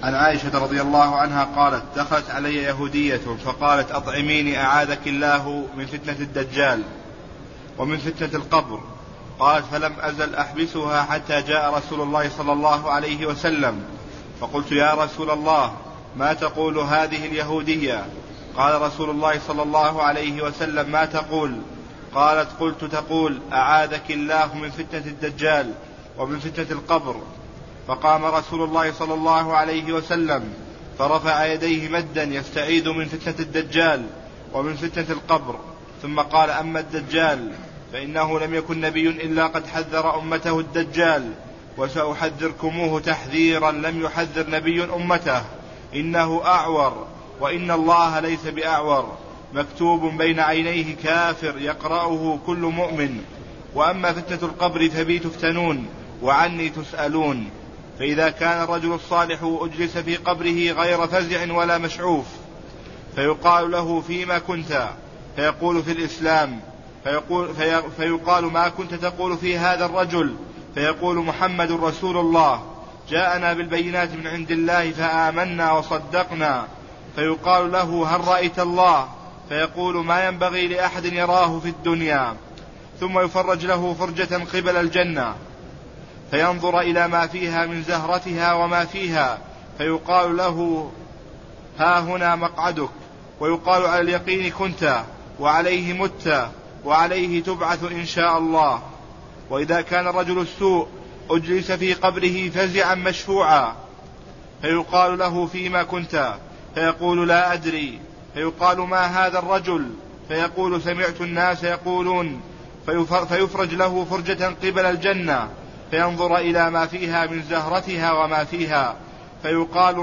عن عائشة رضي الله عنها قالت: دخلت علي يهودية فقالت: أطعميني أعاذك الله من فتنة الدجال ومن فتنة القبر. قالت: فلم أزل أحبسها حتى جاء رسول الله صلى الله عليه وسلم، فقلت: يا رسول الله، ما تقول هذه اليهودية؟ قال رسول الله صلى الله عليه وسلم: ما تقول؟ قالت: قلت: تقول: أعاذك الله من فتنة الدجال ومن فتنة القبر. فقام رسول الله صلى الله عليه وسلم فرفع يديه مدا يستعيذ من فتنة الدجال ومن فتنة القبر، ثم قال: أما الدجال فإنه لم يكن نبي إلا قد حذر أمته الدجال، وسأحذركموه تحذيرا لم يحذر نبي أمته. إنه أعور، وإن الله ليس بأعور، مكتوب بين عينيه كافر يقرأه كل مؤمن. وأما فتنة القبر فبي تفتنون وعني تسألون. فإذا كان الرجل الصالح أجلس في قبره غير فزع ولا مشعوف، فيقال له: فيما كنت؟ فيقول: في الإسلام. فيقال: ما كنت تقول في هذا الرجل؟ فيقول: محمد رسول الله، جاءنا بالبينات من عند الله فآمنا وصدقنا. فيقال له: هل رأيت الله؟ فيقول: ما ينبغي لأحد يراه في الدنيا. ثم يفرج له فرجة قبل الجنة، فينظر إلى ما فيها من زهرتها وما فيها، فيقال له: ها هنا مقعدك. ويقال: على اليقين كنت، وعليه مت، وعليه تبعث إن شاء الله. وإذا كان رجل السوء أجلس في قبره فزعا مشفوعا، فيقال له: فيما كنت؟ فيقول: لا أدري. فيقال: ما هذا الرجل؟ فيقول: سمعت الناس يقولون. فيفرج له فرجة قبل الجنة، فينظر إلى ما فيها من زهرتها وما فيها، فيقال: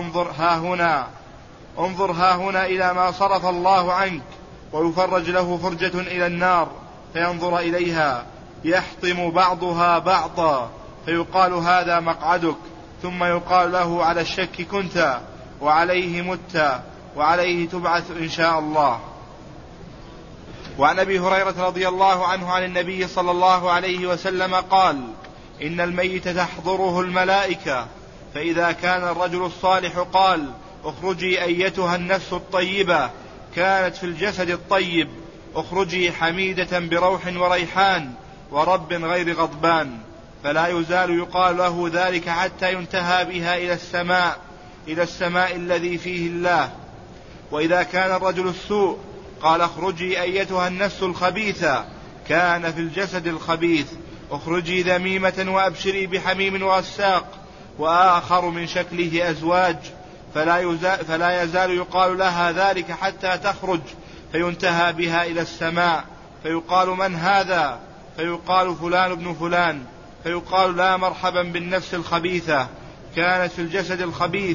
انظر ها هنا إلى ما صرف الله عنك. ويفرج له فرجة إلى النار، فينظر إليها يحطم بعضها بعضا، فيقال: هذا مقعدك. ثم يقال له: على الشك كنت، وعليه مت، وعليه تبعث إن شاء الله. وعن أبي هريرة رضي الله عنه عن النبي صلى الله عليه وسلم قال: إن الميت تحضره الملائكة، فإذا كان الرجل الصالح قال: اخرجي أيتها النفس الطيبة، كانت في الجسد الطيب، اخرجي حميدة بروح وريحان ورب غير غضبان، فلا يزال يقال له ذلك حتى ينتهى بها إلى السماء الذي فيه الله. وإذا كان الرجل السوء قال: اخرجي أيتها النفس الخبيثة، كان في الجسد الخبيث، اخرجي ذميمة وأبشري بحميم وغساق وآخر من شكله أزواج، فلا يزال يقال لها ذلك حتى تخرج، فينتهى بها إلى السماء، فيقال: من هذا؟ فيقال: فلان ابن فلان. فيقال: لا مرحبا بالنفس الخبيثة، كانت في الجسد الخبيث،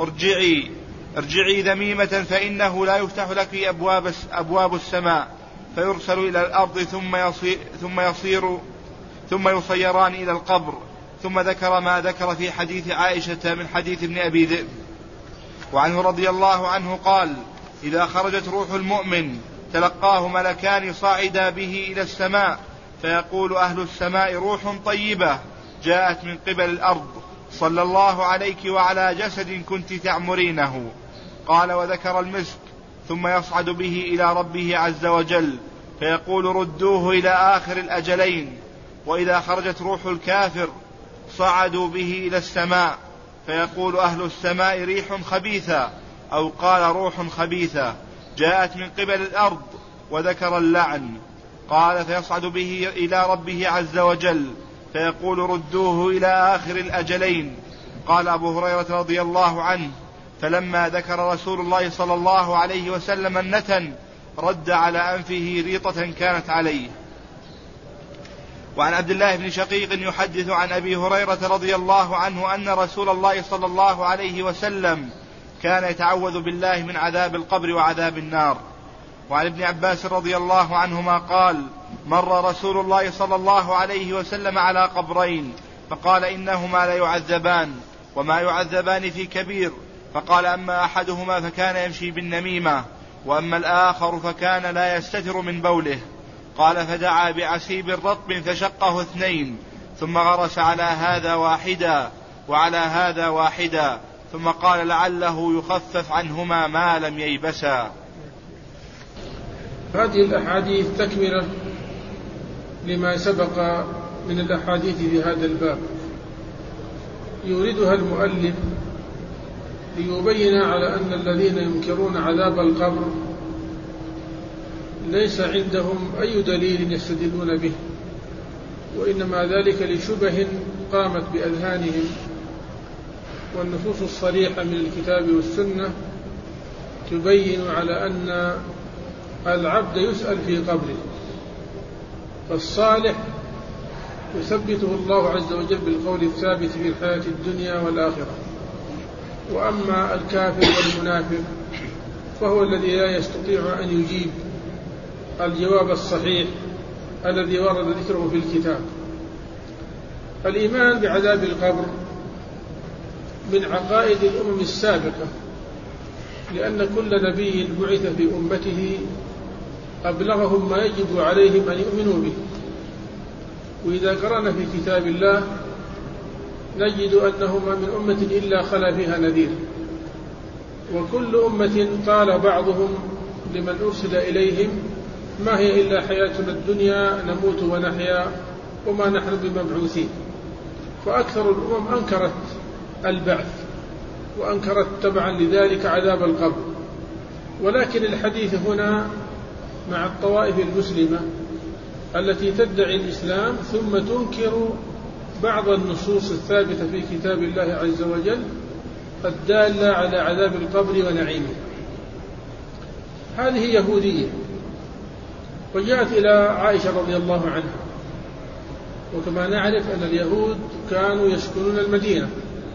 ارجعي ذميمة، فإنه لا يفتح لك أبواب السماء. فيرسل إلى الأرض ثم يصيران إلى القبر. ثم ذكر ما ذكر في حديث عائشة من حديث ابن أبي ذئب. وعنه رضي الله عنه قال: إذا خرجت روح المؤمن تلقاه ملكان صاعدا به إلى السماء، فيقول أهل السماء: روح طيبة جاءت من قبل الأرض، صلى الله عليك وعلى جسد كنت تعمرينه. قال: وذكر المسك. ثم يصعد به إلى ربه عز وجل، فيقول: ردوه إلى آخر الأجلين. وإذا خرجت روح الكافر صعدوا به إلى السماء، فيقول أهل السماء: ريح خبيثة، أو قال: روح خبيثة جاءت من قبل الأرض، وذكر اللعن. قال: فيصعد به إلى ربه عز وجل، فيقول: ردوه إلى آخر الأجلين. قال أبو هريرة رضي الله عنه: فلما ذكر رسول الله صلى الله عليه وسلم النتن رد على أنفه ريطة كانت عليه. وعن عبد الله بن شقيق يحدث عن أبي هريرة رضي الله عنه أن رسول الله صلى الله عليه وسلم كان يتعوذ بالله من عذاب القبر وعذاب النار. وعن ابن عباس رضي الله عنهما قال: مر رسول الله صلى الله عليه وسلم على قبرين، فقال: إنهما ليعذبان، وما يعذبان في كبير. فقال: أما أحدهما فكان يمشي بالنميمة، وأما الآخر فكان لا يستتر من بوله. قال: فدعا بعسيب رطب فشقه اثنين، ثم غرس على هذا واحدا وعلى هذا واحدا، ثم قال لعله يخفف عنهما ما لم ييبسا. هذه الأحاديث تكملة لما سبق من الأحاديث في هذا الباب، يوردها المؤلف ليبين على أن الذين ينكرون عذاب القبر ليس عندهم أي دليل يستدلون به، وإنما ذلك لشبه قامت بأذهانهم، والنصوص الصريحة من الكتاب والسنة تبين على أن العبد يسأل في قبره، فالصالح يثبته الله عز وجل بالقول الثابت في الحياة الدنيا والآخرة، وأما الكافر والمنافق فهو الذي لا يستطيع أن يجيب الجواب الصحيح الذي ورد ذكره في الكتاب. الإيمان بعذاب القبر من عقائد الأمم السابقة، لأن كل نبي بعث في أمته أبلغهم ما يجب عليهم أن يؤمنوا به. وإذا قرأنا في كتاب الله نجد أنه ما من أمة إلا خلا فيها نذير، وكل أمة قال بعضهم لمن أرسل إليهم ما هي إلا حياتنا الدنيا نموت ونحيا وما نحن بمبعوثين. فأكثر الأمم أنكرت البعث وأنكرت تبعا لذلك عذاب القبر، ولكن الحديث هنا مع الطوائف المسلمة التي تدعي الإسلام ثم تنكر بعض النصوص الثابتة في كتاب الله عز وجل الدالة على عذاب القبر ونعيمه. هذه يهودية، وجاءت إلى عائشة رضي الله عنها، وكما نعرف أن اليهود كانوا يسكنون المدينة،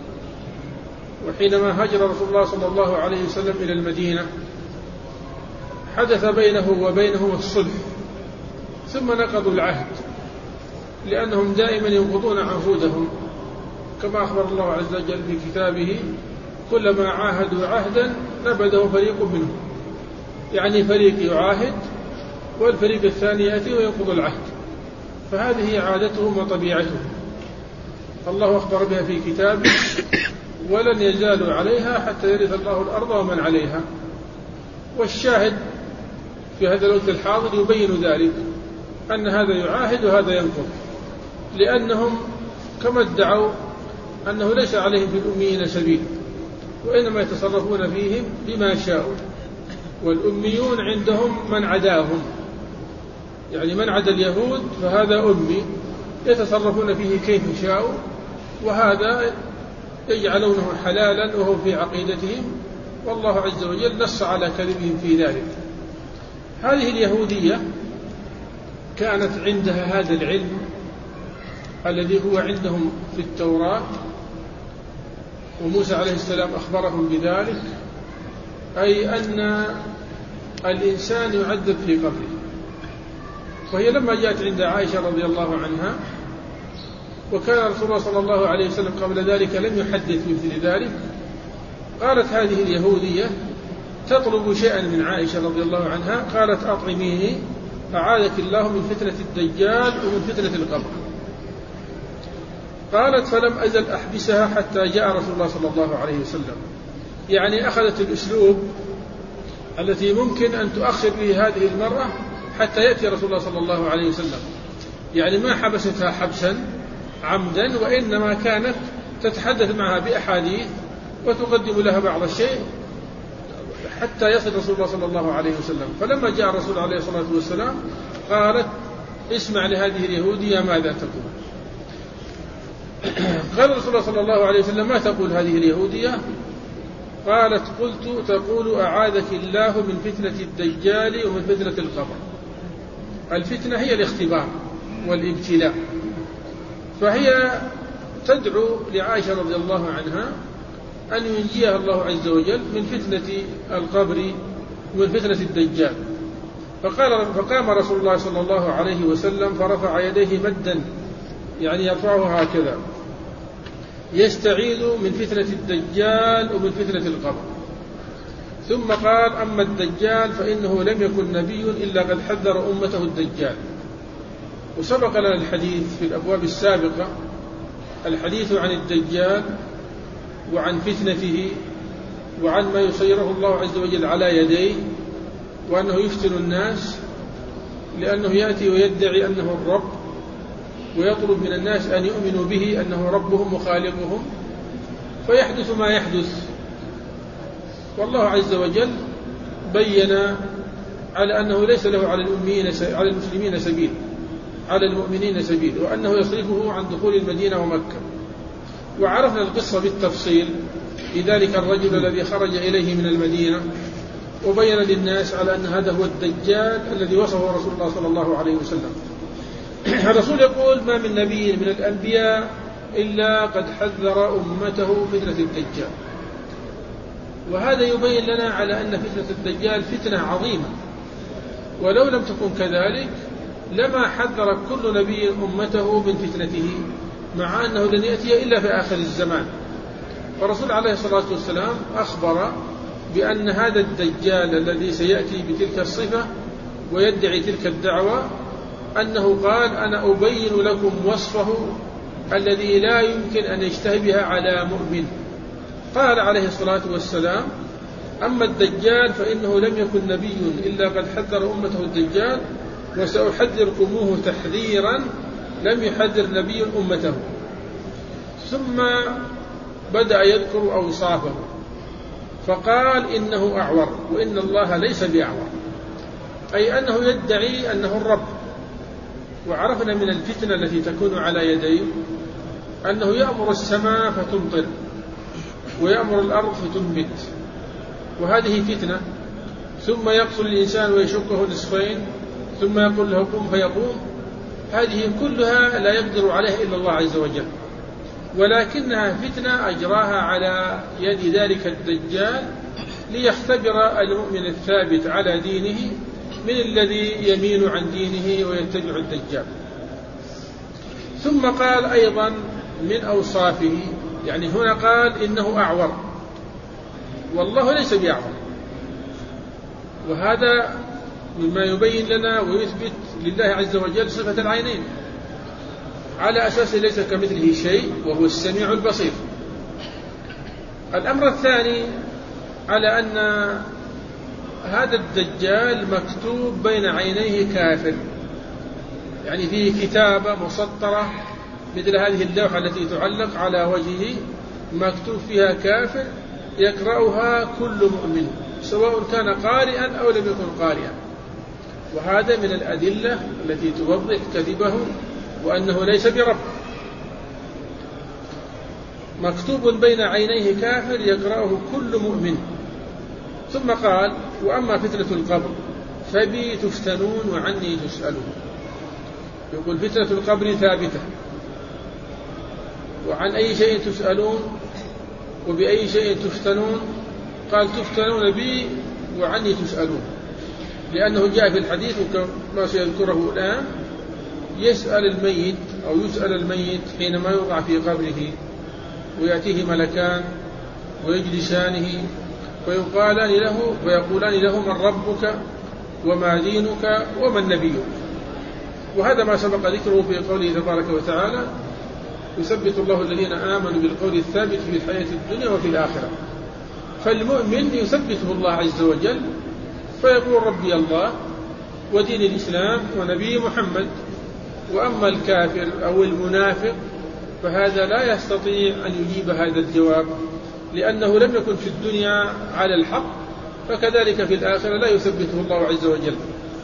وحينما هاجر رسول الله صلى الله عليه وسلم إلى المدينة حدث بينه وبينهم الصلح، ثم نقضوا العهد لأنهم دائما ينقضون عهودهم، كما أخبر الله عز وجل في كتابه كلما عاهدوا عهدا نبذه فريق منهم، يعني فريق يعاهد والفريق الثاني يأتي وينقض العهد، فهذه عادتهم وطبيعتهم. الله أخبر بها في كتابه ولن يزالوا عليها حتى يرث الله الأرض ومن عليها. والشاهد في هذا الوقت الحاضر يبين ذلك، أن هذا يعاهد وهذا ينقض، لأنهم كما ادعوا أنه ليس عليهم في الأميين سبيل، وإنما يتصرفون فيهم بما شاءوا، والأميون عندهم من عداهم، يعني من عدا اليهود فهذا أمي يتصرفون فيه كيف شاءوا، وهذا يجعلونه حلالا وهو في عقيدتهم، والله عز وجل نص على كذبهم في ذلك. هذه اليهودية كانت عندها هذا العلم الذي هو عندهم في التوراة، وموسى عليه السلام أخبرهم بذلك، أي أن الإنسان يعذب في قبره. وهي لما جاءت عند عائشة رضي الله عنها، وكان رسول الله صلى الله عليه وسلم قبل ذلك لم يحدث مثل ذلك، قالت هذه اليهودية تطلب شيئا من عائشة رضي الله عنها، قالت أطعميني أعاذك الله من فتنة الدجال ومن فتنة القبر. قالت فلم أزل أحبسها حتى جاء رسول الله صلى الله عليه وسلم، يعني أخذت الأسلوب التي ممكن أن تؤخر به هذه المرأة حتى يأتي رسول الله صلى الله عليه وسلم، يعني ما حبستها حبسا عمدا، وإنما كانت تتحدث معها بأحاديث وتقدم لها بعض الشيء حتى يصل رسول الله صلى الله عليه وسلم. فلما جاء الرسول عليه الصلاة والسلام قالت اسمع لهذه اليهودية ماذا تقول. قال رسول الله صلى الله عليه وسلم ما تقول هذه اليهودية؟ قالت قلت تقول أعاذك الله من فتنة الدجال ومن فتنة القبر. الفتنة هي الاختبار والابتلاء، فهي تدعو لعائشة رضي الله عنها أن ينجيها الله عز وجل من فتنة القبر ومن فتنة الدجال. فقام رسول الله صلى الله عليه وسلم فرفع يديه مدا، يعني يرفعها هكذا، يستعيذ من فتنة الدجال ومن فتنة القبر. ثم قال أما الدجال فإنه لم يكن نبي إلا قد حذر أمته الدجال. وسبق لنا الحديث في الأبواب السابقة الحديث عن الدجال وعن فتنته وعن ما يصيره الله عز وجل على يديه، وأنه يفتن الناس لأنه يأتي ويدعي أنه الرب، ويطلب من الناس أن يؤمنوا به أنه ربهم وخالقهم، فيحدث ما يحدث. والله عز وجل بين على أنه ليس له على المسلمين سبيل، على المؤمنين سبيل، وأنه يصرفه عن دخول المدينة ومكة. وعرفنا القصة بالتفصيل لذلك الرجل الذي خرج إليه من المدينة وبين للناس على أن هذا هو الدجال الذي وصفه رسول الله صلى الله عليه وسلم. الرسول يقول: ما من نبي من الأنبياء إلا قد حذر أمته فتنة الدجال. وهذا يبين لنا على أن فتنة الدجال فتنة عظيمة، ولو لم تكن كذلك لما حذر كل نبي أمته من فتنته، مع أنه لن يأتي إلا في آخر الزمان. والرسول عليه الصلاة والسلام أخبر بأن هذا الدجال الذي سيأتي بتلك الصفة ويدعي تلك الدعوة أنه قال: أنا أبين لكم وصفه الذي لا يمكن أن يشتهي بها على مؤمن. قال عليه الصلاة والسلام: أما الدجال فإنه لم يكن نبي إلا قد حذر أمته الدجال، وسأحذركموه تحذيرا لم يحذر نبي أمته. ثم بدأ يذكر أوصافه، فقال: إنه أعور، وإن الله ليس بأعور، أي أنه يدعي أنه الرب. وعرفنا من الفتنة التي تكون على يديه أنه يأمر السماء فتمطر، ويأمر الأرض فتنبت، وهذه فتنة. ثم يقتل الإنسان ويشقه نصفين، ثم يقول له قم فيقوم. هذه كلها لا يقدر عليها إلا الله عز وجل، ولكنها فتنة أجراها على يد ذلك الدجال ليختبر المؤمن الثابت على دينه من الذي يميل عن دينه ويتبع الدجال. ثم قال أيضا من أوصافه، يعني هنا قال إنه أعور، والله ليس بأعور، وهذا مما يبين لنا ويثبت لله عز وجل صفة العينين، على أساس ليس كمثله شيء وهو السميع البصير. الأمر الثاني على أن هذا الدجال مكتوب بين عينيه كافر، يعني فيه كتابة مسطرة مثل هذه اللوحة التي تعلق على وجهه، مكتوب فيها كافر يقرأها كل مؤمن سواء كان قارئا أو لم يكن قارئا. وهذا من الأدلة التي توضح كذبه وأنه ليس برب. مكتوب بين عينيه كافر يقرأه كل مؤمن. ثم قال: وأما فتنة القبر فبي تفتنون وعني تسألون. يقول فتنة القبر ثابتة، وعن أي شيء تسألون وبأي شيء تفتنون؟ قال: تفتنون بي وعني تسألون، لأنه جاء في الحديث وكما سيذكره الآن يسأل الميت أو يسأل الميت حينما يوضع في قبره، ويأتيه ملكان ويجلسانه ويقولان له من ربك وما دينك ومن نبيك. وهذا ما سبق ذكره في قوله تبارك وتعالى: يثبت الله الذين آمنوا بالقول الثابت في الحياة الدنيا وفي الآخرة. فالمؤمن يثبته الله عز وجل فيقول ربي الله ودين الإسلام ونبي محمد. وأما الكافر أو المنافق فهذا لا يستطيع أن يجيب هذا الجواب، لأنه لم يكن في الدنيا على الحق، فكذلك في الآخرة لا يثبته الله عز وجل.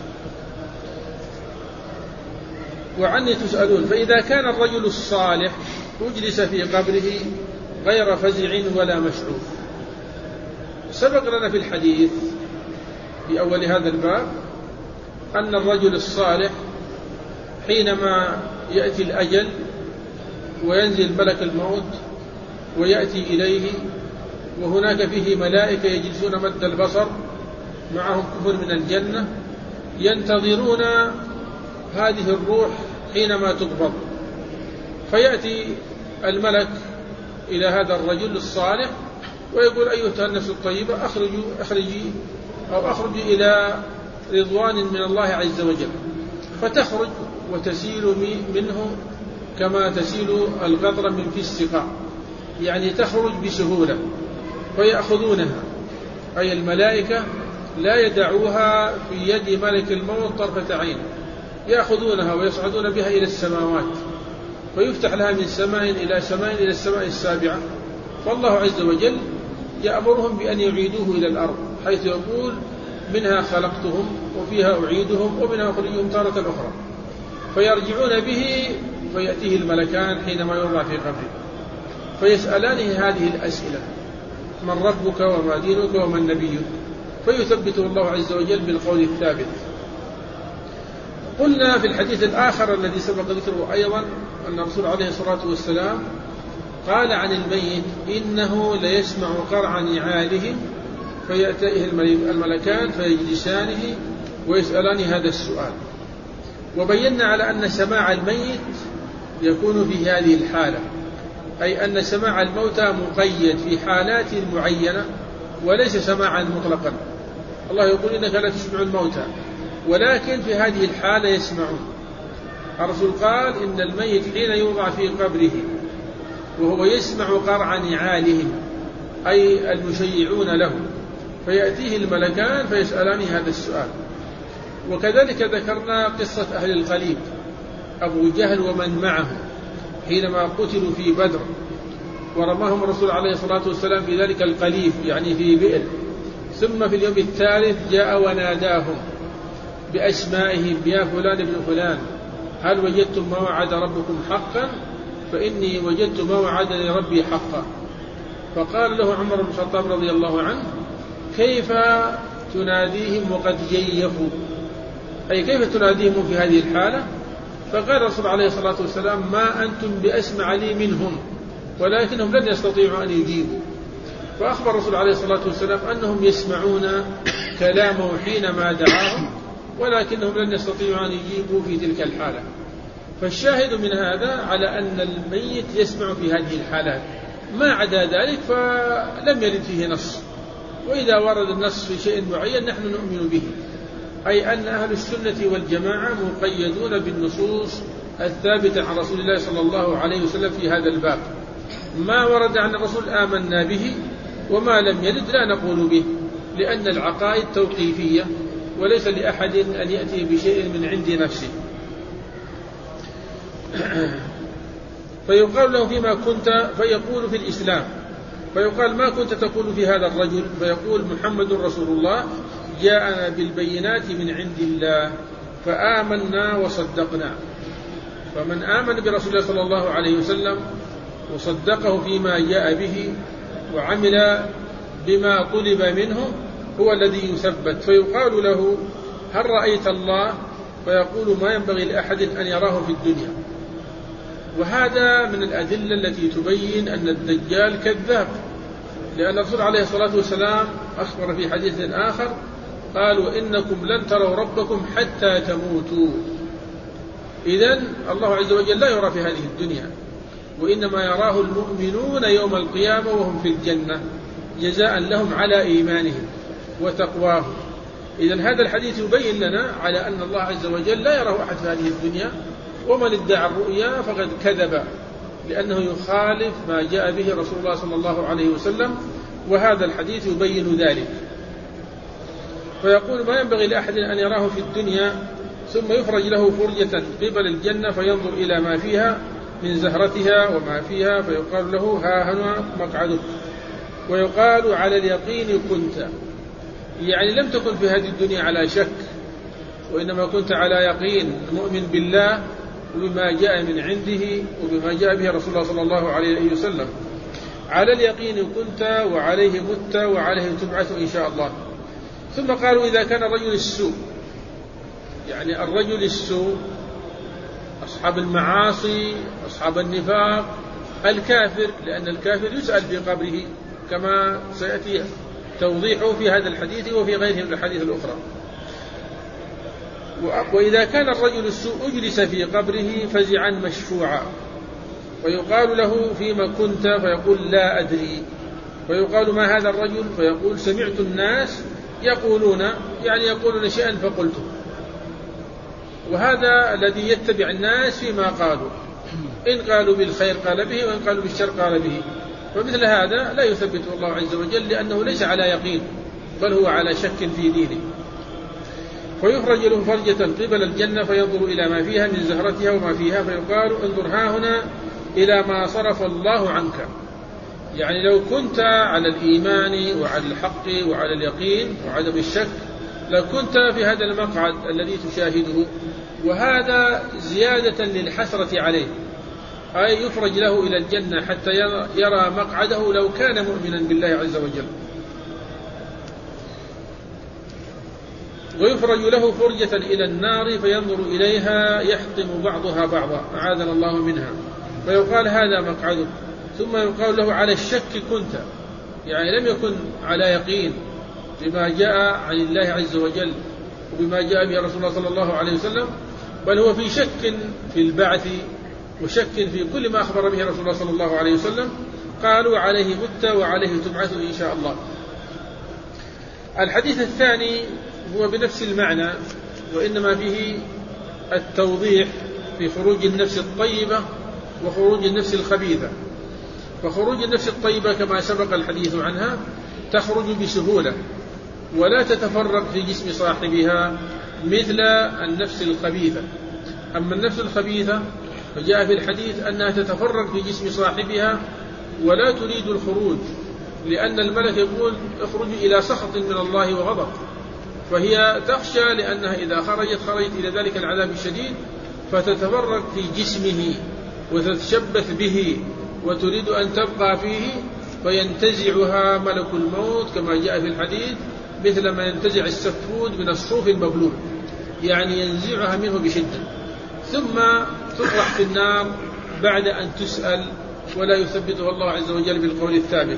وعني تسألون. فإذا كان الرجل الصالح أجلس في قبره غير فزع ولا مشعوف. سبق لنا في الحديث في أول هذا الباب أن الرجل الصالح حينما يأتي الأجل وينزل ملك الموت ويأتي إليه، وهناك فيه ملائكة يجلسون مد البصر معهم كفر من الجنة ينتظرون هذه الروح حينما تقبض، فيأتي الملك إلى هذا الرجل الصالح ويقول: أيها النفس الطيبة أخرجي إلى رضوان من الله عز وجل. فتخرج وتسيل منه كما تسيل القطرة من في السقاء، يعني تخرج بسهولة فيأخذونها، أي الملائكة لا يدعوها في يد ملك الموت طرفة عين، يأخذونها ويصعدون بها إلى السماوات، فيفتح لها من سماء إلى سماء إلى السماء السابعة، فالله عز وجل يأمرهم بأن يعيدوه إلى الأرض، حيث يقول منها خلقتهم وفيها أعيدهم ومنها أخرجهم تارة أخرى، فيرجعون به فيأتيه الملكان حينما يوضع في قبره فيسألانه هذه الأسئلة: من ربك وما دينك ومن نبيك؟ فيثبته الله عز وجل بالقول الثابت. قلنا في الحديث الآخر الذي سبق ذكره أيضا أن الرسول عليه الصلاة والسلام قال عن الميت: إنه ليسمع قرع نعالهم فيأتيه الملكان فيجلسانه ويسألان هذا السؤال. وبينا على أن سماع الميت يكون في هذه الحالة، أي أن سماع الموتى مقيد في حالات معينة وليس سماعا مطلقا. الله يقول: إنك لا تسمع الموتى، ولكن في هذه الحالة يسمعون. الرسول قال: إن الميت حين يوضع في قبره وهو يسمع قرع نعالهم، أي المشيعون له، فيأتيه الملكان فيسألان هذا السؤال. وكذلك ذكرنا قصة أهل القليب، أبو جهل ومن معه حينما قتلوا في بدر، ورماهم الرسول عليه الصلاة والسلام في ذلك القليب، يعني في بئر، ثم في اليوم الثالث جاء وناداهم بأسمائهم: يا فلان ابن فلان، هل وجدتم ما وعد ربكم حقا؟ فإني وجدت ما وعدني ربي حقا. فقال له عمر بن الخطاب رضي الله عنه: كيف تناديهم وقد جيفوا؟ أي كيف تناديهم في هذه الحالة؟ فقال الرسول عليه الصلاة والسلام: ما أنتم بأسمع لي منهم، ولكنهم لن يستطيعوا أن يجيبوا. فأخبر الرسول عليه الصلاة والسلام أنهم يسمعون كلامه حينما دعاهم، ولكنهم لن يستطيعوا أن يجيبوا في تلك الحالة. فالشاهد من هذا على أن الميت يسمع في هذه الحالات، ما عدا ذلك فلم يرد فيه نص. وإذا ورد النص في شيء معين نحن نؤمن به، أي أن أهل السنة والجماعة مقيدون بالنصوص الثابتة عن رسول الله صلى الله عليه وسلم في هذا الباب. ما ورد عن الرسول آمنا به، وما لم يرد لا نقول به، لأن العقائد توقيفية وليس لأحد أن يأتي بشيء من عند نفسه. فيقال له: فيما كنت؟ فيقول: في الإسلام. فيقال: ما كنت تقول في هذا الرجل؟ فيقول: محمد رسول الله جاءنا بالبينات من عند الله فآمنا وصدقنا. فمن آمن برسول الله صلى الله عليه وسلم وصدقه فيما جاء به وعمل بما طلب منه هو الذي يثبت. فيقال له: هل رأيت الله؟ فيقول: ما ينبغي لأحد أن يراه في الدنيا. وهذا من الأدلة التي تبين أن الدجال كذاب، لأن الرسول عليه الصلاة والسلام أخبر في حديث آخر قال: وإنكم لن تروا ربكم حتى تموتوا. إذن الله عز وجل لا يرى في هذه الدنيا، وإنما يراه المؤمنون يوم القيامة وهم في الجنة جزاء لهم على إيمانهم وتقواهم. إذن هذا الحديث يبين لنا على أن الله عز وجل لا يراه أحد في هذه الدنيا، ومن ادعى الرؤيا فقد كذب، لأنه يخالف ما جاء به رسول الله صلى الله عليه وسلم، وهذا الحديث يبين ذلك. فيقول: ما ينبغي لأحد أن يراه في الدنيا، ثم يفرج له فرجة قبل الجنة فينظر إلى ما فيها من زهرتها وما فيها، فيقال له: ها هنا مقعدك. ويقال: على اليقين كنت، يعني لم تكن في هذه الدنيا على شك، وإنما كنت على يقين، مؤمن بالله وبما جاء من عنده وبما جاء به رسول الله صلى الله عليه وسلم. على اليقين كنت وعليه مت وعليه تبعث إن شاء الله. ثم قالوا: إذا كان الرجل السوء، يعني الرجل السوء، أصحاب المعاصي، أصحاب النفاق، الكافر، لأن الكافر يسأل في قبره كما سيأتي توضيحه في هذا الحديث وفي غيره من الحديث الأخرى. وإذا كان الرجل السوء أجلس في قبره فزعا مشفوعا، ويقال له: فيما كنت؟ فيقول: لا أدري. فيقال: ما هذا الرجل؟ فيقول: سمعت الناس يقولون، يعني يقولون شيئا فقلته. وهذا الذي يتبع الناس فيما قالوا، إن قالوا بالخير قال به، وإن قالوا بالشر قال به. فمثل هذا لا يثبته الله عز وجل، لأنه ليس على يقين بل هو على شك في دينه. فيخرج له فرجة قبل الجنة فينظر إلى ما فيها من زهرتها وما فيها، فيقال انظر هاهنا إلى ما صرف الله عنك. يعني لو كنت على الإيمان وعلى الحق وعلى اليقين وعدم الشك لكنت في هذا المقعد الذي تشاهده، وهذا زيادة للحسرة عليه، أي يفرج له إلى الجنة حتى يرى مقعده لو كان مؤمنا بالله عز وجل. ويفرج له فرجة إلى النار فينظر إليها يحطم بعضها بعضا، أعاذنا الله منها، فيقال هذا مقعدك. ثم يقال له على الشك كنت، يعني لم يكن على يقين بما جاء عن الله عز وجل وبما جاء به رسول الله صلى الله عليه وسلم، بل هو في شك في البعث وشك في كل ما أخبر به رسول الله صلى الله عليه وسلم. قالوا عليه مت وعليه تبعث إن شاء الله. الحديث الثاني هو بنفس المعنى، وإنما فيه التوضيح في خروج النفس الطيبة وخروج النفس الخبيثة. فخروج النفس الطيبة كما سبق الحديث عنها تخرج بسهولة ولا تتفرق في جسم صاحبها مثل النفس الخبيثة. أما النفس الخبيثة فجاء في الحديث أنها تتفرق في جسم صاحبها ولا تريد الخروج، لأن الملك يقول اخرج إلى سخط من الله وغضب، فهي تخشى لأنها إذا خرجت إلى ذلك العذاب الشديد فتتفرق في جسمه وتتشبث به وتريد أن تبقى فيه، فينتزعها ملك الموت كما جاء في الحديث مثل ما ينتزع السفود من الصوف المبلول، يعني ينزعها منه بشدة، ثم تطرح في النار بعد أن تسأل ولا يثبتها الله عز وجل بالقول الثابت.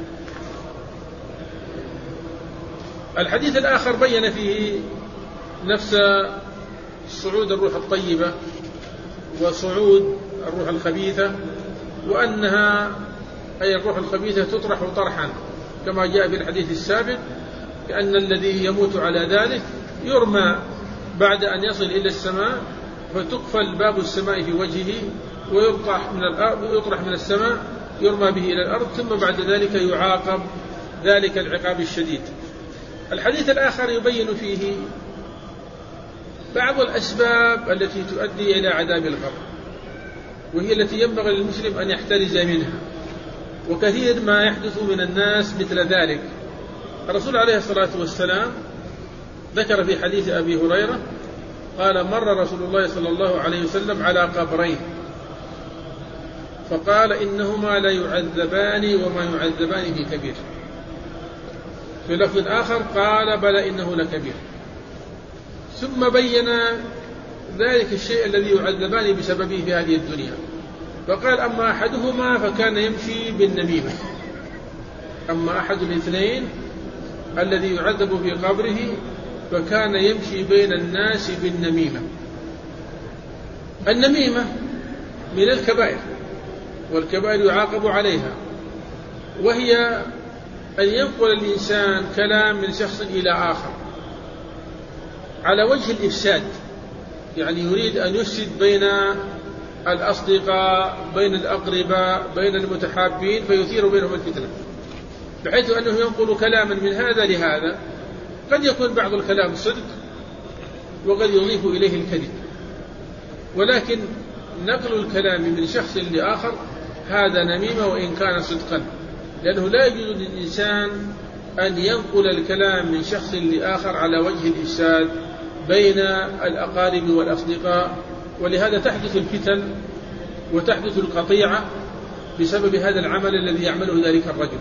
الحديث الآخر بين فيه نفس صعود الروح الطيبة وصعود الروح الخبيثة، وأنها أي الروح الخبيثة تطرح طرحا كما جاء في الحديث السابق، لأن الذي يموت على ذلك يرمى بعد أن يصل إلى السماء فتقفل باب السماء في وجهه ويطرح من السماء يرمى به إلى الأرض، ثم بعد ذلك يعاقب ذلك العقاب الشديد. الحديث الآخر يبين فيه بعض الأسباب التي تؤدي إلى عذاب القبر، وهي التي ينبغي للمسلم أن يحترز منها، وكثير ما يحدث من الناس مثل ذلك. الرسول عليه الصلاة والسلام ذكر في حديث أبي هريرة قال مر رسول الله صلى الله عليه وسلم على قبرين فقال إنهما لا يعذبان وما يعذبان في كبير. في لفظ آخر قال بلى إنه لكبير، ثم بين ذلك الشيء الذي يعذبان بسببه في هذه الدنيا، فقال أما أحدهما فكان يمشي بالنميمة. أما أحد الاثنين الذي يعذب في قبره فكان يمشي بين الناس بالنميمة. النميمة من الكبائر، والكبائر يعاقب عليها، وهي أن ينقل الإنسان كلام من شخص إلى آخر على وجه الإفساد، يعني يريد أن يفسد بين الأصدقاء بين الأقرباء بين المتحابين فيثير بينهم الفتنة، بحيث أنه ينقل كلاما من هذا لهذا، قد يكون بعض الكلام صدق وقد يضيف إليه الكذب، ولكن نقل الكلام من شخص لآخر هذا نميمة وإن كان صدقا، لأنه لا يجوز للإنسان أن ينقل الكلام من شخص لآخر على وجه الإفساد بين الأقارب والأصدقاء، ولهذا تحدث الفتن وتحدث القطيعة بسبب هذا العمل الذي يعمله ذلك الرجل.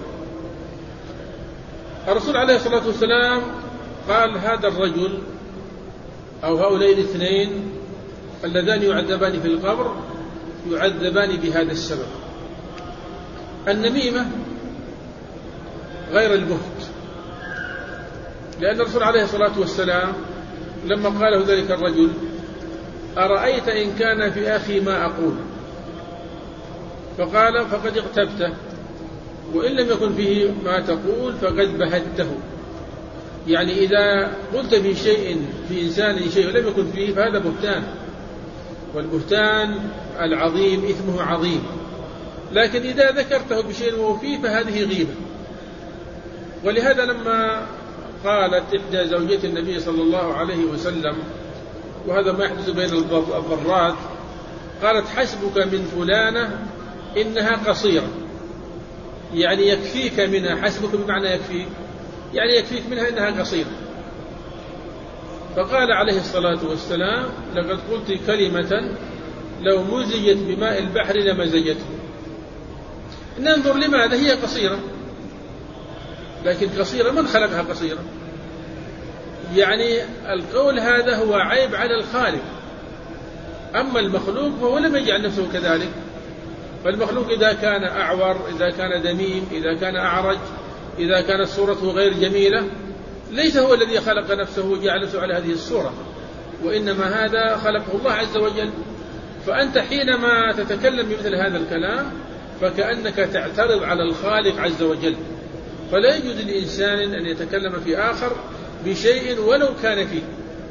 الرسول عليه الصلاة والسلام قال هذا الرجل أو هؤلاء الاثنين اللذان يعذبان في القبر يعذبان بهذا السبب. النميمة غير البهت، لأن الرسول عليه الصلاة والسلام لما قاله ذلك الرجل أرأيت إن كان في أخي ما أقول، فقال فقد اغتبته، وإن لم يكن فيه ما تقول فقد بهته. يعني إذا قلت في شيء في إنسان شيء لم يكن فيه فهذا بهتان، والبهتان العظيم إثمه عظيم، لكن إذا ذكرته بشيء وهو فيه فهذه غيبة. ولهذا لما قالت إحدى زوجات النبي صلى الله عليه وسلم، وهذا ما يحدث بين الضرات، قالت حسبك من فلانة إنها قصيرة، يعني يكفيك منها، حسبك بمعنى يكفيك، يعني يكفيك منها إنها قصيرة. فقال عليه الصلاة والسلام لقد قلت كلمة لو مزجت بماء البحر لمزجته. ننظر لماذا هي قصيرة، لكن قصيرة من خلقها قصيرة؟ يعني القول هذا هو عيب على الخالق، أما المخلوق فهو لم يجعل نفسه كذلك. فالمخلوق إذا كان أعور، إذا كان دميم، إذا كان أعرج، إذا كانت صورته غير جميلة، ليس هو الذي خلق نفسه وجعل نفسه على هذه الصورة، وإنما هذا خلقه الله عز وجل. فأنت حينما تتكلم بمثل هذا الكلام فكأنك تعترض على الخالق عز وجل. فلا يجوز للإنسان أن يتكلم في آخر بشيء ولو كان فيه.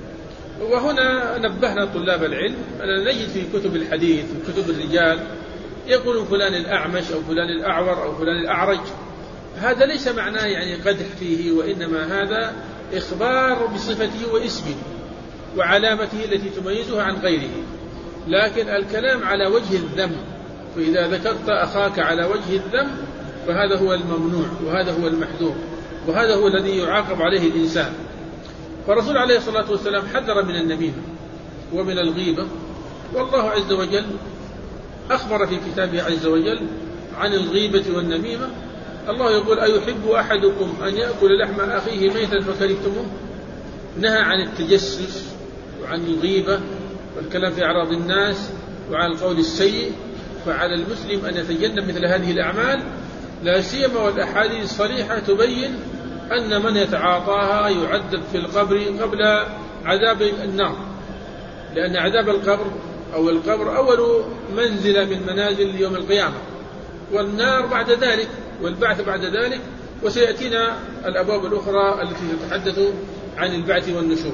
وهنا نبهنا طلاب العلم أن نجد في كتب الحديث وكتب الرجال يقول فلان الأعمش أو فلان الأعور أو فلان الأعرج، هذا ليس معناه يعني قدح فيه، وإنما هذا إخبار بصفته واسمه وعلامته التي تميزها عن غيره. لكن الكلام على وجه الذم، فإذا ذكرت أخاك على وجه الذم فهذا هو الممنوع، وهذا هو المحذور، وهذا هو الذي يعاقب عليه الإنسان. فالرسول عليه الصلاة والسلام حذر من النميمة ومن الغيبة، والله عز وجل أخبر في كتابه عز وجل عن الغيبة والنميمة. الله يقول أيحب أحدكم أن يأكل لحم أخيه ميتا فكرهتموه. نهى عن التجسس وعن الغيبة والكلام في أعراض الناس وعن القول السيء. فعلى المسلم أن يتجنب مثل هذه الأعمال، لا سيما والأحاديث الصريحة تبين أن من يتعاطاها يعذب في القبر قبل عذاب النار، لأن عذاب القبر أو القبر أول منزلة من منازل يوم القيامة، والنار بعد ذلك، والبعث بعد ذلك. وسيأتينا الأبواب الأخرى التي تتحدث عن البعث والنشور.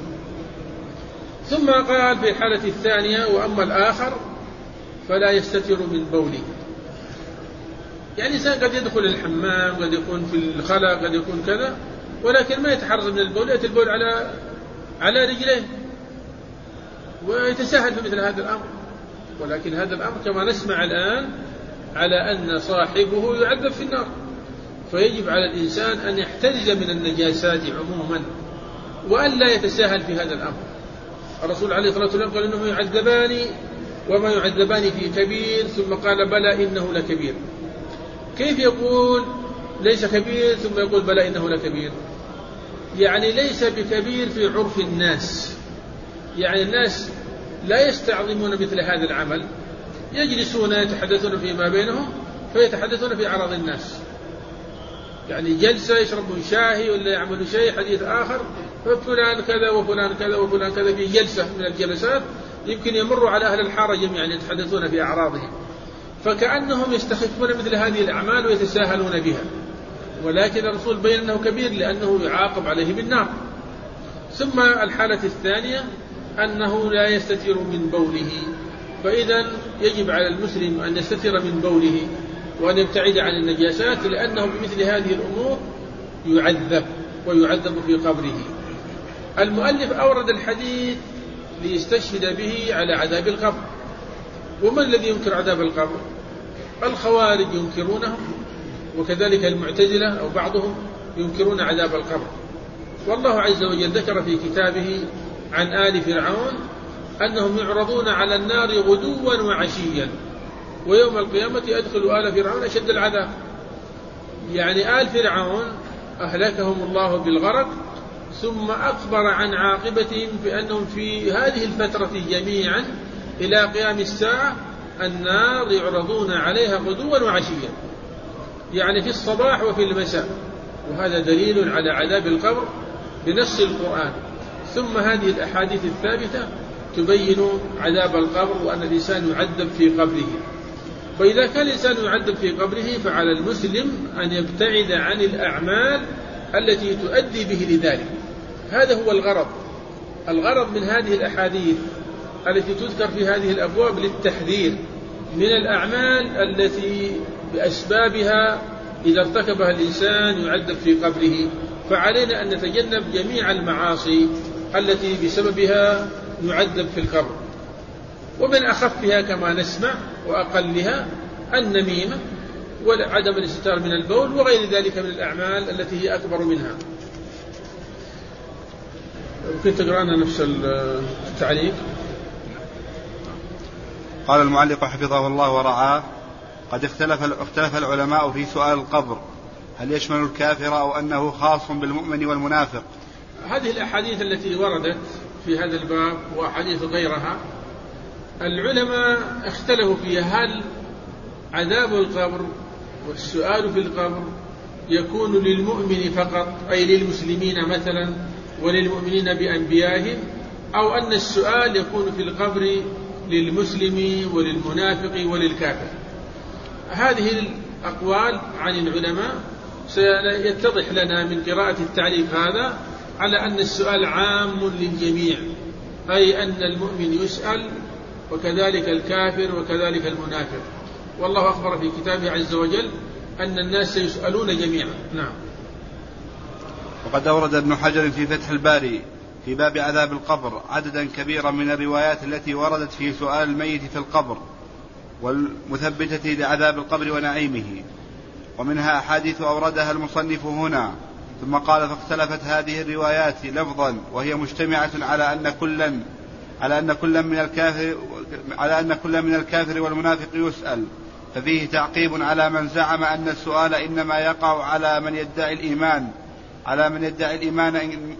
ثم قال في الحالة الثانية وأما الآخر فلا يستتر من بوله. يعني إنسان قد يدخل الحمام، قد يكون في الخلاء، قد يكون كذا، ولكن ما يتحرز من البول، يأتي البول على رجليه ويتساهل في مثل هذا الأمر. ولكن هذا الأمر كما نسمع الآن على أن صاحبه يعذب في النار. فيجب على الإنسان أن يحترز من النجاسات عموما وأن لا يتساهل في هذا الأمر. الرسول عليه الصلاة والسلام قال إنه يعذبان وما يعذبان في كبير، ثم قال بلى إنه لكبير. كيف يقول ليس كبير ثم يقول بلى إنه لكبير؟ يعني ليس بكبير في عرف الناس، يعني الناس لا يستعظمون مثل هذا العمل، يجلسون يتحدثون فيما بينهم فيتحدثون في أعراض الناس. يعني جلسة يشربون شاهي ولا يعملوا شيء حديث آخر، ففلان كذا وفلان كذا وفلان كذا، في جلسة من الجلسات يمكن يمروا على أهل الحارة جميعا يتحدثون في أعراضهم، فكأنهم يستخفون مثل هذه الأعمال ويتساهلون بها. ولكن الرسول بين أنه كبير لأنه يعاقب عليه بالنار. ثم الحالة الثانية أنه لا يستتر من بوله. فإذا يجب على المسلم أن يستتر من بوله وأن يبتعد عن النجاسات، لأنه بمثل هذه الأمور يعذب ويعذب في قبره. المؤلف أورد الحديث ليستشهد به على عذاب القبر. ومن الذي ينكر عذاب القبر؟ الخوارج ينكرونه، وكذلك المعتزلة أو بعضهم ينكرون عذاب القبر. والله عز وجل ذكر في كتابه عن آل فرعون أنهم يعرضون على النار غدوا وعشيا، ويوم القيامة أدخلوا آل فرعون أشد العذاب. يعني آل فرعون أهلكهم الله بالغرق، ثم أخبر عن عاقبتهم بأنهم في هذه الفترة جميعا إلى قيام الساعة النار يعرضون عليها غدوا وعشيا، يعني في الصباح وفي المساء. وهذا دليل على عذاب القبر بنص القرآن. ثم هذه الأحاديث الثابتة تبين عذاب القبر وأن الإنسان يعذب في قبره. فإذا كان الإنسان يعذب في قبره فعلى المسلم أن يبتعد عن الأعمال التي تؤدي به لذلك. هذا هو الغرض من هذه الأحاديث التي تذكر في هذه الأبواب للتحذير من الأعمال التي بأسبابها إذا ارتكبها الإنسان يعذب في قبره، فعلينا أن نتجنب جميع المعاصي التي بسببها يعذب في القبر. ومن أخفها كما نسمع وأقلها النميمة وعدم الاستتار من البول وغير ذلك من الأعمال التي هي أكبر منها. ممكن تقرأنا نفس التعليق. قال المعلق حفظه الله ورعاه: قد اختلف العلماء في سؤال القبر، هل يشمل الكافر أو أنه خاص بالمؤمن والمنافق؟ هذه الأحاديث التي وردت في هذا الباب وأحاديث غيرها العلماء اختلفوا فيها، هل عذاب القبر والسؤال في القبر يكون للمؤمن فقط أي للمسلمين مثلا وللمؤمنين بأنبيائهم، أو أن السؤال يكون في القبر للمسلم وللمنافق وللكافر. هذه الأقوال عن العلماء سيتضح لنا من قراءة التعليق هذا على أن السؤال عام للجميع، أي أن المؤمن يسأل وكذلك الكافر وكذلك المنافق، والله أخبر في كتابه عز وجل أن الناس سيسألون جميعا. نعم. وقد أورد ابن حجر في فتح الباري في باب عذاب القبر عددا كبيرا من الروايات التي وردت في سؤال الميت في القبر والمثبتة لعذاب القبر ونعيمه، ومنها أحاديث أوردها المصنف هنا. ثم قال: فاختلفت هذه الروايات لفظا وهي مجتمعة على أن كل من الكافر والمنافق يسأل، ففيه تعقيب على من زعم أن السؤال إنما يقع على من يدعي الإيمان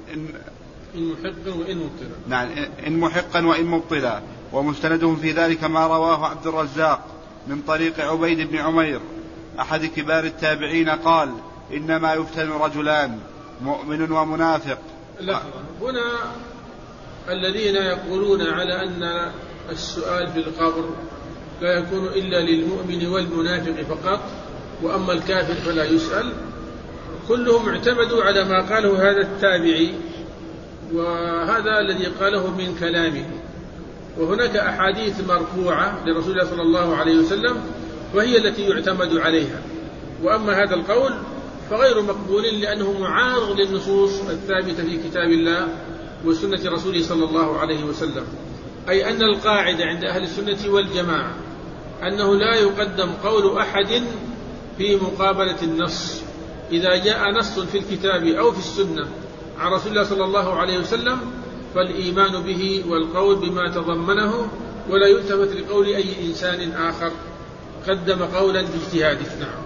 إن محقا وإن مبطلا. ومستندهم في ذلك ما رواه عبد الرزاق من طريق عبيد بن عمير أحد كبار التابعين قال: إنما يفتن رجلان مؤمن ومنافق. هنا الذين يقولون على أن السؤال في القبر لا يكون إلا للمؤمن والمنافق فقط، وأما الكافر فلا يسأل، كلهم اعتمدوا على ما قاله هذا التابعي، وهذا الذي قاله من كلامه. وهناك أحاديث مرفوعة لرسول الله صلى الله عليه وسلم وهي التي يعتمد عليها، وأما هذا القول فغير مقبول لأنه معارض للنصوص الثابتة في كتاب الله وسنة رسوله صلى الله عليه وسلم. أي أن القاعدة عند أهل السنة والجماعة أنه لا يقدم قول أحد في مقابلة النص. إذا جاء نص في الكتاب أو في السنة عن رسول الله صلى الله عليه وسلم فالإيمان به والقول بما تضمنه، ولا يلتفت لقول أي إنسان آخر قدم قولا باجتهاده. نعم.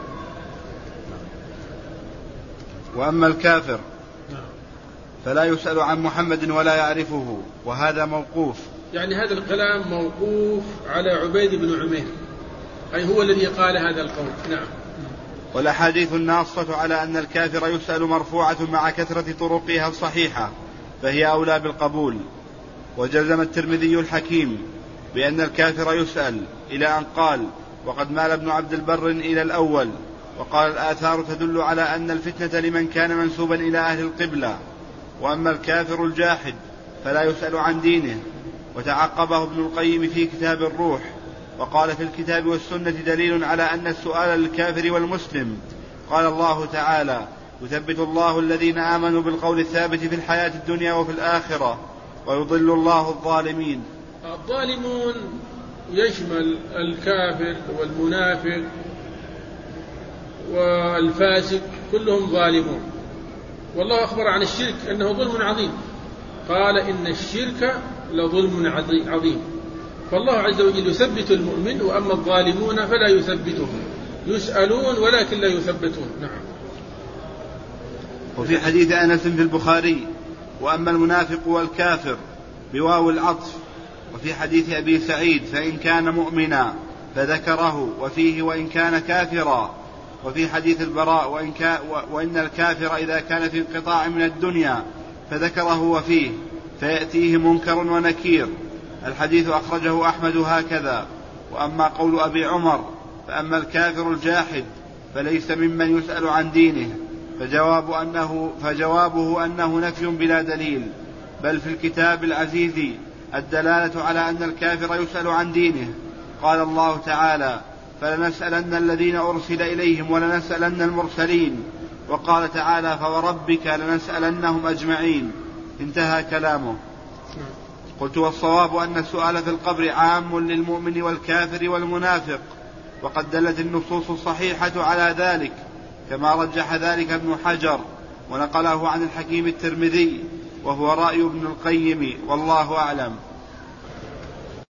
وأما الكافر فلا يسأل عن محمد ولا يعرفه، وهذا موقوف. يعني هذا الكلام موقوف على عبيد بن عمير، أي هو الذي قال هذا القول. نعم. والأحاديث الناصة على أن الكافر يسأل مرفوعة مع كثرة طرقها الصحيحة، فهي أولى بالقبول. وجزم الترمذي الحكيم بأن الكافر يسأل إلى أن قال: وقد مال ابن عبد البر إلى الأول. وقال: الآثار تدل على أن الفتنة لمن كان منسوبا إلى أهل القبلة. وأما الكافر الجاحد فلا يسأل عن دينه. وتعقبه ابن القيم في كتاب الروح وقال: في الكتاب والسنة دليل على أن السؤال للكافر والمسلم. قال الله تعالى: يثبت الله الذين آمنوا بالقول الثابت في الحياة الدنيا وفي الآخرة ويضل الله الظالمين. الظالمون يشمل الكافر والمنافق والفاسق، كلهم ظالمون. والله أخبر عن الشرك أنه ظلم عظيم، قال: إن الشرك لظلم عظيم. فالله عز وجل يثبت المؤمن، وأما الظالمون فلا يثبتهم، يسألون ولكن لا يثبتون. نعم. وفي حديث أنس في البخاري: وأما المنافق والكافر بواو العطف. وفي حديث أبي سعيد: فإن كان مؤمنا فذكره وفيه وإن كان كافرا. وفي حديث البراء: وإن الكافر إذا كان في انقطاع من الدنيا فذكره وفيه فيأتيه منكر ونكير. الحديث أخرجه أحمد هكذا. وأما قول أبي عمر: فأما الكافر الجاحد فليس ممن يسأل عن دينه، فجوابه أنه نفي بلا دليل، بل في الكتاب العزيز الدلالة على أن الكافر يسأل عن دينه، قال الله تعالى: فلنسألن الذين أرسل إليهم ولنسألن المرسلين. وقال تعالى: فوربك لنسألنهم أجمعين. انتهى كلامه. قلت: والصواب أن السؤال في القبر عام للمؤمن والكافر والمنافق، وقد دلت النصوص الصحيحة على ذلك، كما رجح ذلك ابن حجر ونقله عن الحكيم الترمذي، وهو رأي ابن القيم، والله أعلم.